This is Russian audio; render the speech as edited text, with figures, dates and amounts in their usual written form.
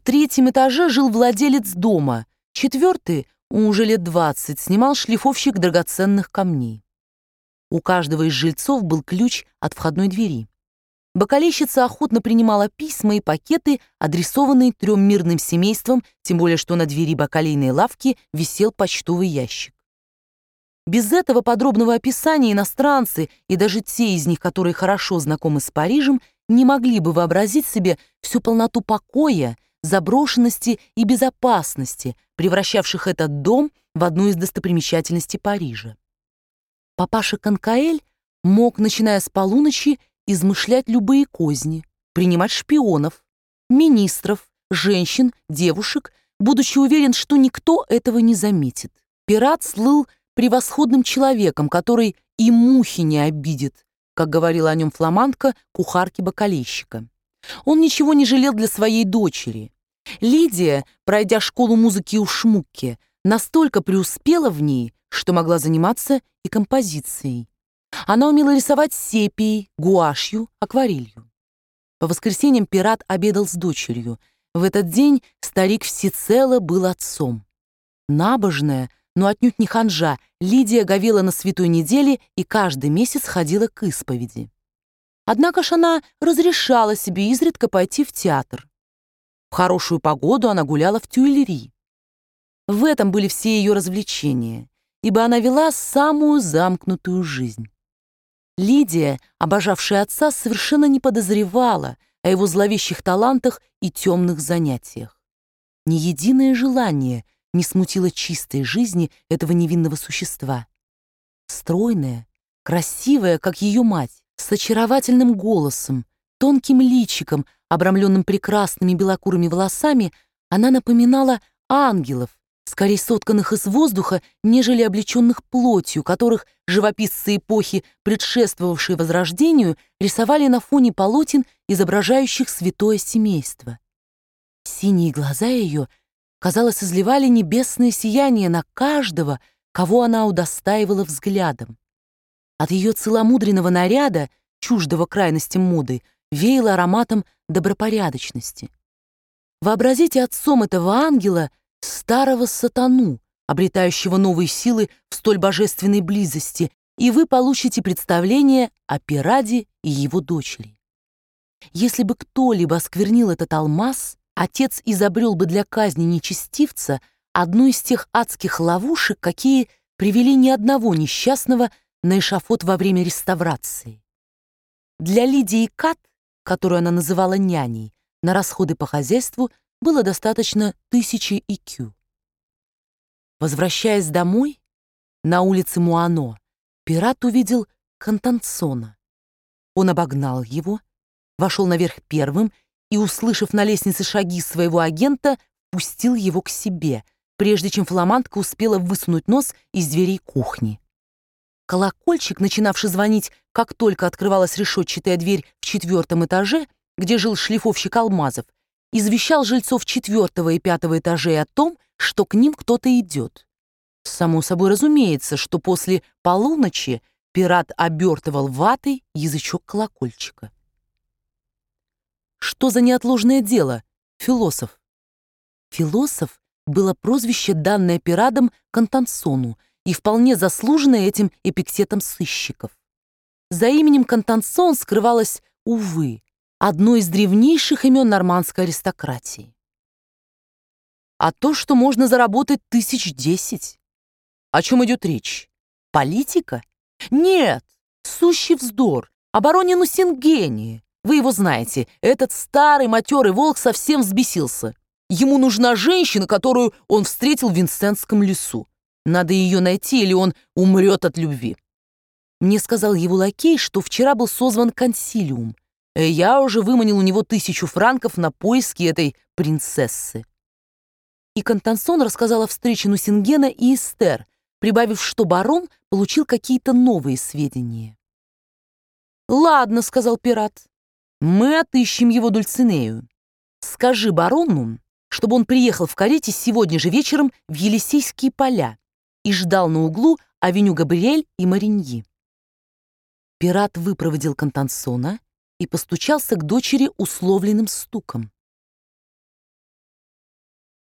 третьем этаже жил владелец дома, четвертый, уже лет 20, снимал шлифовщик драгоценных камней. У каждого из жильцов был ключ от входной двери. Бакалейщица охотно принимала письма и пакеты, адресованные 3 мирным семействам, тем более что на двери бакалейной лавки висел почтовый ящик. Без этого подробного описания иностранцы, и даже те из них, которые хорошо знакомы с Парижем, не могли бы вообразить себе всю полноту покоя, заброшенности и безопасности, превращавших этот дом в одну из достопримечательностей Парижа. Папаша Конкаэль мог, начиная с полуночи, измышлять любые козни, принимать шпионов, министров, женщин, девушек, будучи уверен, что никто этого не заметит. Пират слыл превосходным человеком, который и мухи не обидит, как говорила о нем фламандка, кухарки-бакалейщика. Он ничего не жалел для своей дочери. Лидия, пройдя школу музыки у Шмукке, настолько преуспела в ней, что могла заниматься и композицией. Она умела рисовать сепией, гуашью, акварелью. По воскресеньям пират обедал с дочерью. В этот день старик всецело был отцом. Набожная, но отнюдь не ханжа, Лидия говела на святой неделе и каждый месяц ходила к исповеди. Однако ж она разрешала себе изредка пойти в театр. В хорошую погоду она гуляла в Тюильри. В этом были все ее развлечения, ибо она вела самую замкнутую жизнь. Лидия, обожавшая отца, совершенно не подозревала о его зловещих талантах и темных занятиях. Ни единое желание не смутило чистой жизни этого невинного существа. Стройная, красивая, как ее мать, с очаровательным голосом, тонким личиком, обрамленным прекрасными белокурыми волосами, она напоминала ангелов, скорее сотканных из воздуха, нежели облеченных плотью, которых живописцы эпохи, предшествовавшей Возрождению, рисовали на фоне полотен, изображающих святое семейство. Синие глаза ее, казалось, изливали небесное сияние на каждого, кого она удостаивала взглядом. От ее целомудренного наряда, чуждого крайностям моды, веяло ароматом добропорядочности. Вообразите отцом этого ангела старого сатану, обретающего новые силы в столь божественной близости, и вы получите представление о Пираде и его дочери. Если бы кто-либо осквернил этот алмаз, отец изобрел бы для казни нечестивца одну из тех адских ловушек, какие привели ни одного несчастного на эшафот во время реставрации. Для Лидии Кат, которую она называла няней, на расходы по хозяйству было достаточно 1000 икю. Возвращаясь домой, на улице Муано, пират увидел Контансона. Он обогнал его, вошел наверх первым и, услышав на лестнице шаги своего агента, пустил его к себе, прежде чем фламандка успела высунуть нос из дверей кухни. Колокольчик, начинавший звонить, как только открывалась решетчатая дверь в 4-м этаже, где жил шлифовщик алмазов, извещал жильцов 4-го и 5-го этажей о том, что к ним кто-то идет. Само собой разумеется, что после полуночи пират обертывал ватой язычок колокольчика. Что за неотложное дело, философ? Философ было прозвище, данное пиратом Контансону, и вполне заслуженное этим эпитетом сыщиков. За именем Контансон скрывалось, увы, одно из древнейших имен нормандской аристократии. А то, что можно заработать 1010. О чем идет речь? Политика? Нет, сущий вздор, о бароне Нусингене. Вы его знаете, этот старый матерый волк совсем взбесился. Ему нужна женщина, которую он встретил в Винсентском лесу. Надо ее найти, или он умрет от любви. Мне сказал его лакей, что вчера был созван консилиум. Я уже выманил у него 1000 франков на поиски этой принцессы. И Контансон рассказал о встрече Нусингена и Эстер, прибавив, что барон получил какие-то новые сведения. «Ладно», — сказал пират, — «мы отыщем его Дульцинею. Скажи барону, чтобы он приехал в карете сегодня же вечером в Елисейские поля и ждал на углу авеню Габриэль и Мариньи». Пират выпроводил Контансона и постучался к дочери условленным стуком.